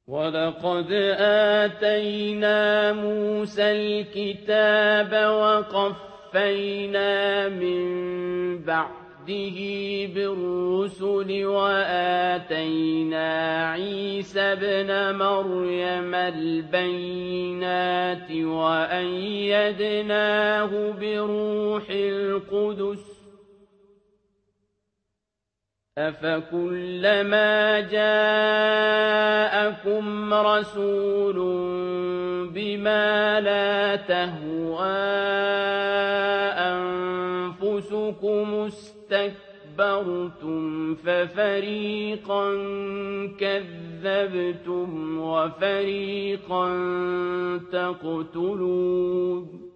وَلَقَدْ آتَيْنَا مُوسَى الْكِتَابَ وَقَفَّيْنَا مِن بَعْدِهِ بِالرُّسُلِ وَآتَيْنَا عِيسَى ابْنَ مَرْيَمَ الْبَيِّنَاتِ وَأَيَّدْنَاهُ بِرُوحِ الْقُدُسِ ۗ أَفَكُلَّمَا جَاءَكُمْ رَسُولٌ بِمَا لَا تَهْوَىٰ أَنفُسُكُمُ اسْتَكْبَرْتُمْ فَفَرِيقًا كَذَّبْتُمْ وَفَرِيقًا تَقْتُلُونَ